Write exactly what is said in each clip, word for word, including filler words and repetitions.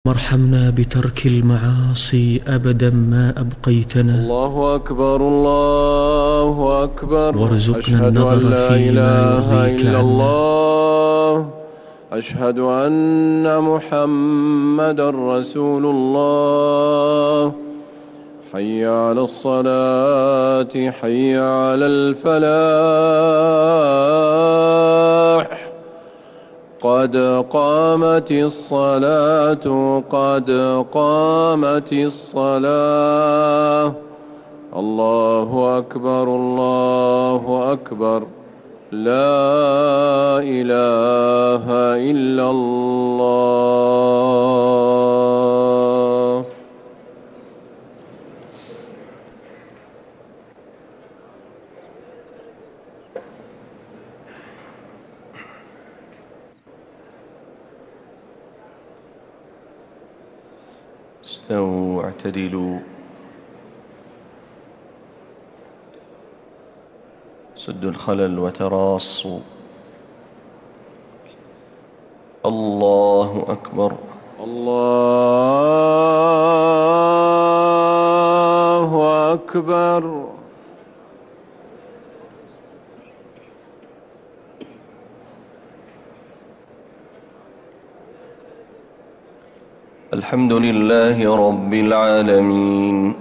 وارحمنا بترك المعاصي أبدا ما أبقيتنا. الله أكبر الله أكبر. وارزقنا أشهد أن النظر لا فيما إله يرضيك إلا عنا. الله. أشهد أن محمدا رسول الله. حي على الصلاة حي على الفلاح. قد قامت الصلاة قد قامت الصلاة. الله أكبر الله أكبر. لا إله إلا الله. استووا واعتدلوا. سدوا الخلل وتراصوا. الله أكبر. الله أكبر. الحمد لله رب العالمين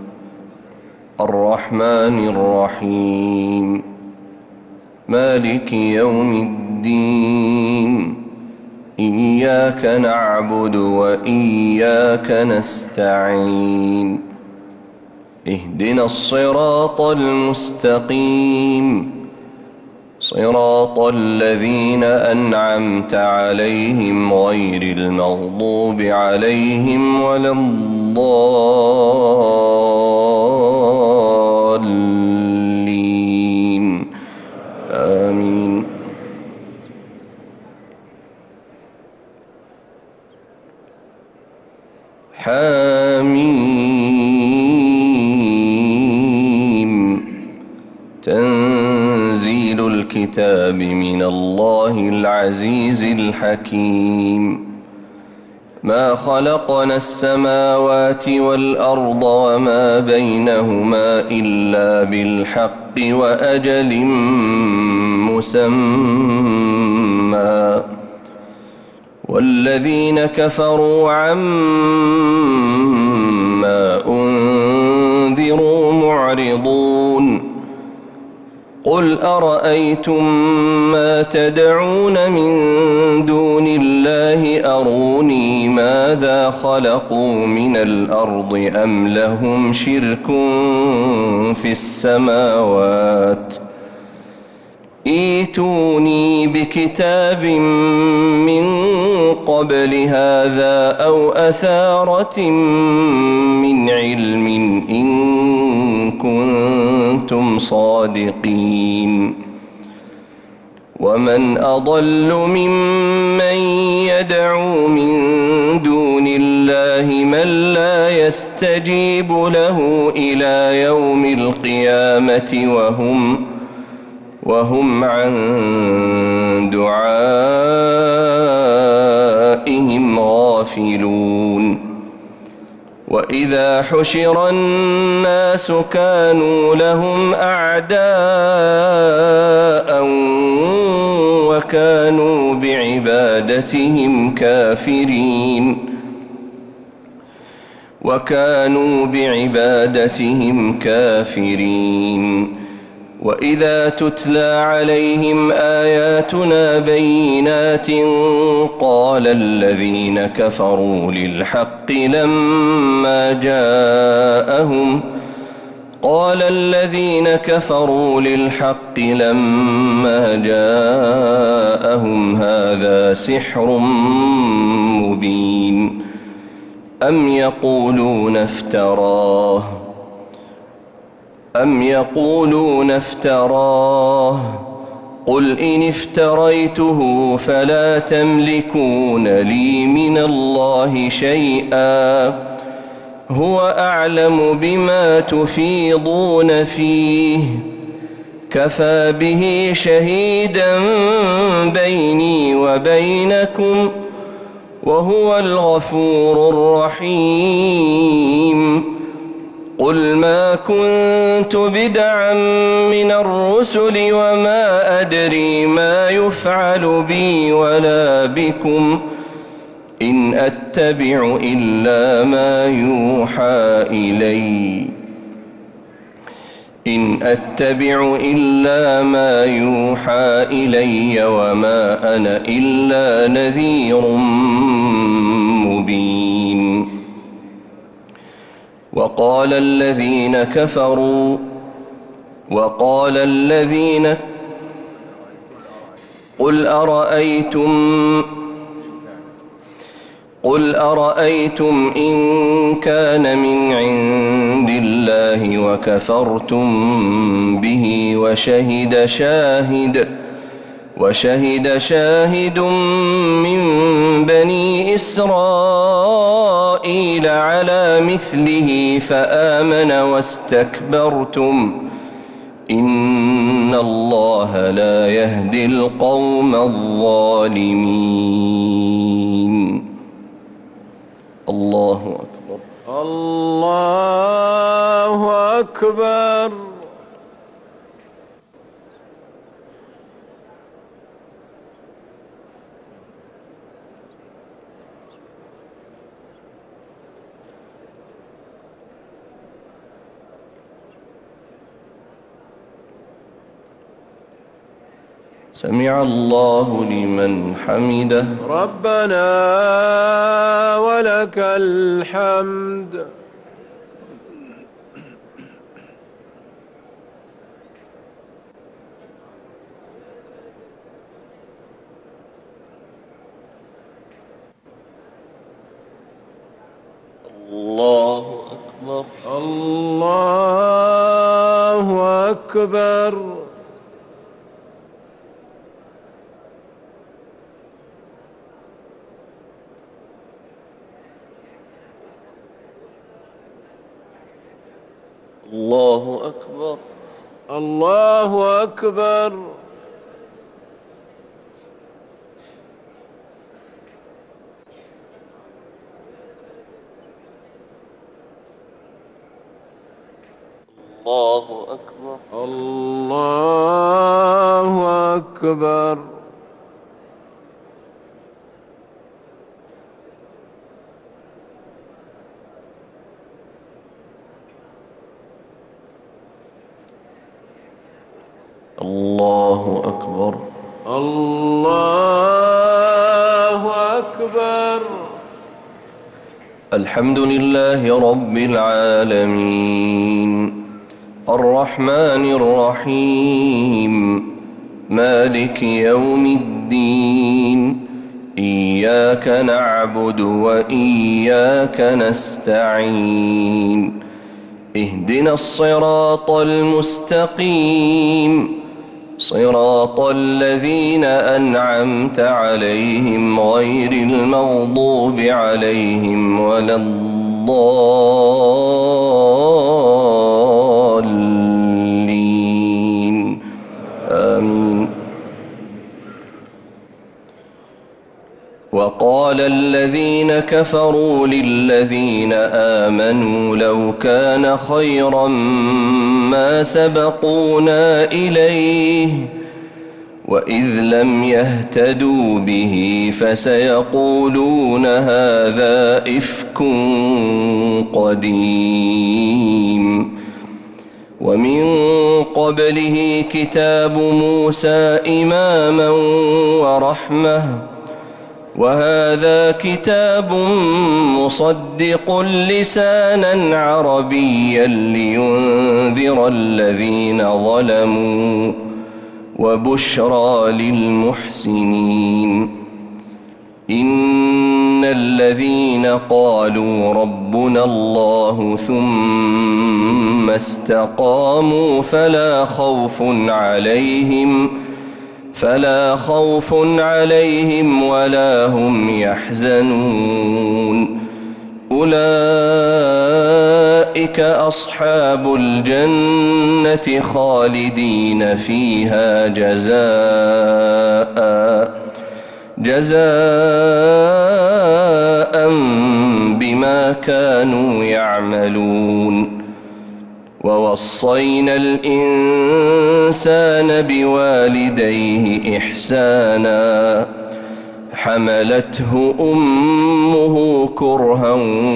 الرحمن الرحيم مالك يوم الدين. إياك نعبد وإياك نستعين. اهدنا الصراط المستقيم صراط الذين أنعمت عليهم غير المغضوب عليهم ولا الضالين. آمين. حاميم. تنزيل الكتاب من الله العزيز الحكيم. ما خلقنا السماوات والأرض وما بينهما إلا بالحق وأجل مسمى. والذين كفروا عما أنذروا معرضون. قل أرأيتم ما تدعون من دون الله أروني ماذا خلقوا من الأرض أم لهم شرك في السماوات. ائتوني بكتاب من قبل هذا أو أثارة من علم إن كنتم صادقين. ومن أضل ممن يدعو من دون الله من لا يستجيب له إلى يوم القيامة وهم وهم عن دعائهم غافلون. وإذا حشر الناس كانوا لهم أعداء وكانوا بعبادتهم كافرين وكانوا بعبادتهم كافرين. وإذا تتلى عليهم آياتنا بينات قال الذين كفروا للحق لما جاءهم قال الذين كفروا للحق لما جاءهم هذا سحر مبين. أم يقولون افتراه أم يقولون افتراه قل إن افتريته فلا تملكون لي من الله شيئا هو أعلم بما تفيضون فيه كفى به شهيدا بيني وبينكم وهو الغفور الرحيم. قل ما كنت بدعا من الرسل وما أدري ما يفعل بي ولا بكم إن أتبع إلا ما يوحى إلي إن أتبع إلا ما يوحى إلي وما أنا إلا نذير مبين. وقال الذين كفروا وقال الذين قل أرأيتم قل أرأيتم إن كان من عند الله وكفرتم به وشهد شاهد وشهد شاهد من بني إسرائيل على مثله فآمن واستكبرتم إن الله لا يهدي القوم الظالمين. الله أكبر. الله أكبر. سمع الله لمن حمده. ربنا ولك الحمد. الله أكبر. الله أكبر. الله أكبر. الله أكبر. الله أكبر. الله أكبر. الله أكبر. الله أكبر. الحمد لله رب العالمين الرحمن الرحيم مالك يوم الدين إياك نعبد وإياك نستعين اهدنا الصراط المستقيم صراط الذين أنعمت عليهم غير المغضوب عليهم ولا الضالين آمين. وقال الذين كفروا للذين آمنوا لو كان خيرا ما سبقونا إليه وإذ لم يهتدوا به فسيقولون هذا إفك قديم. ومن قبله كتاب موسى إماما ورحمة وهذا كتاب مصدق لسانا عربيا لينذر الذين ظلموا وبشرى للمحسنين. إن الذين قالوا ربنا الله ثم استقاموا فلا خوف عليهم فلا خوف عليهم ولا هم يحزنون أولئك أصحاب الجنة خالدين فيها جزاء جزاء كانوا يعملون. ووصينا الإنسان بوالديه إحسانا حملته أمه كرها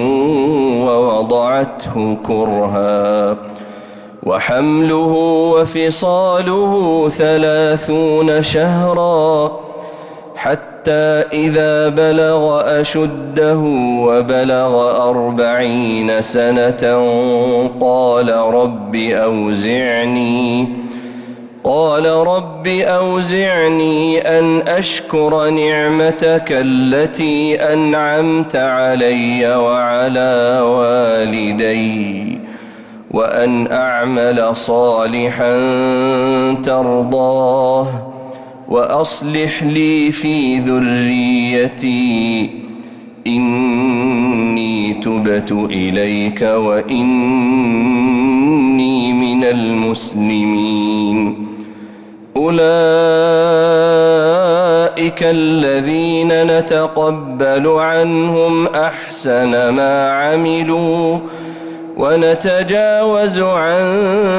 ووضعته كرها وحمله وفصاله ثلاثون شهرا حتى إذا بلغ أشده وبلغ أربعين سنة قال رب أوزعني قال رب أوزعني أن أشكر نعمتك التي أنعمت علي وعلى والدي وأن أعمل صالحا ترضاه وأصلح لي في ذريتي إني تبت إليك وإني من المسلمين. أولئك الذين نتقبل عنهم أحسن ما عملوا ونتجاوز عن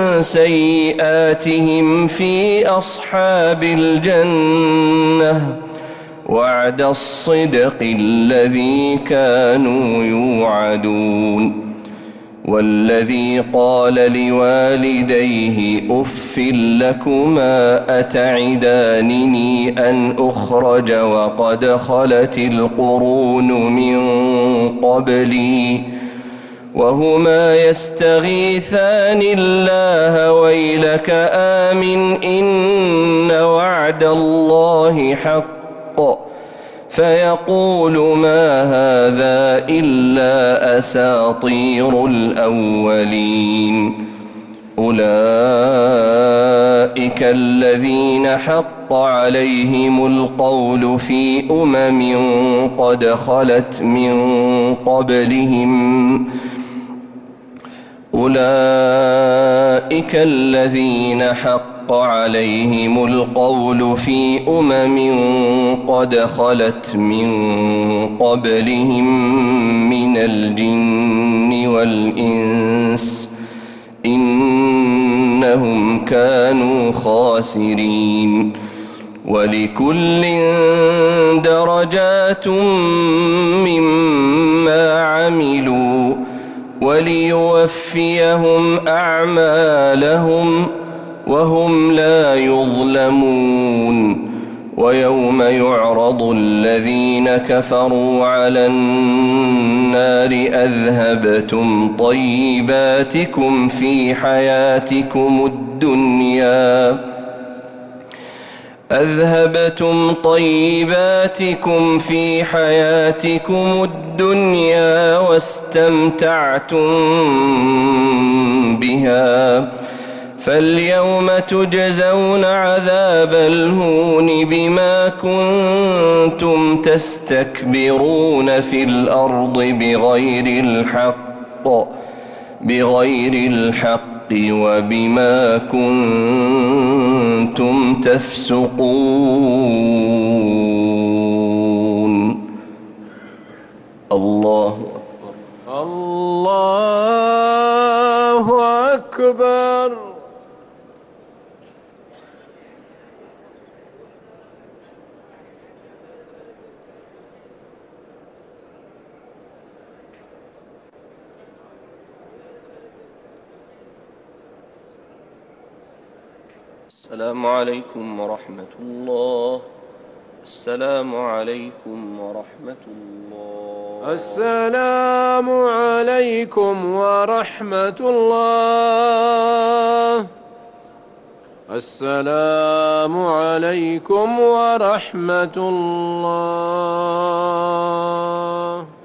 سيئاتهم في أصحاب الجنة وعد الصدق الذي كانوا يوعدون. والذي قال لوالديه أف لكما أتعدانني أن أخرج وقد خلت القرون من قبلي وهما يستغيثان الله ويلك آمن إن وعد الله حق فيقول ما هذا إلا أساطير الأولين. أولئك الذين حق عليهم القول في أمم قد خلت من قبلهم أولئك الذين حق عليهم القول في أمم قد خلت من قبلهم من الجن والإنس إنهم كانوا خاسرين. ولكل درجات مما عملوا وليوفيهم أعمالهم وهم لا يظلمون. ويوم يعرض الذين كفروا على النار أذهبتم طيباتكم في حياتكم الدنيا أذهبتم طيباتكم في حياتكم الدنيا واستمتعتم بها فاليوم تجزون عذاب الهون بما كنتم تستكبرون في الأرض بغير الحق بغير الحق وبما كنتم تفسقون. الله أكبر. الله أكبر. السلام عليكم ورحمة الله. السلام عليكم ورحمة الله. السلام عليكم ورحمة الله. السلام عليكم ورحمة الله.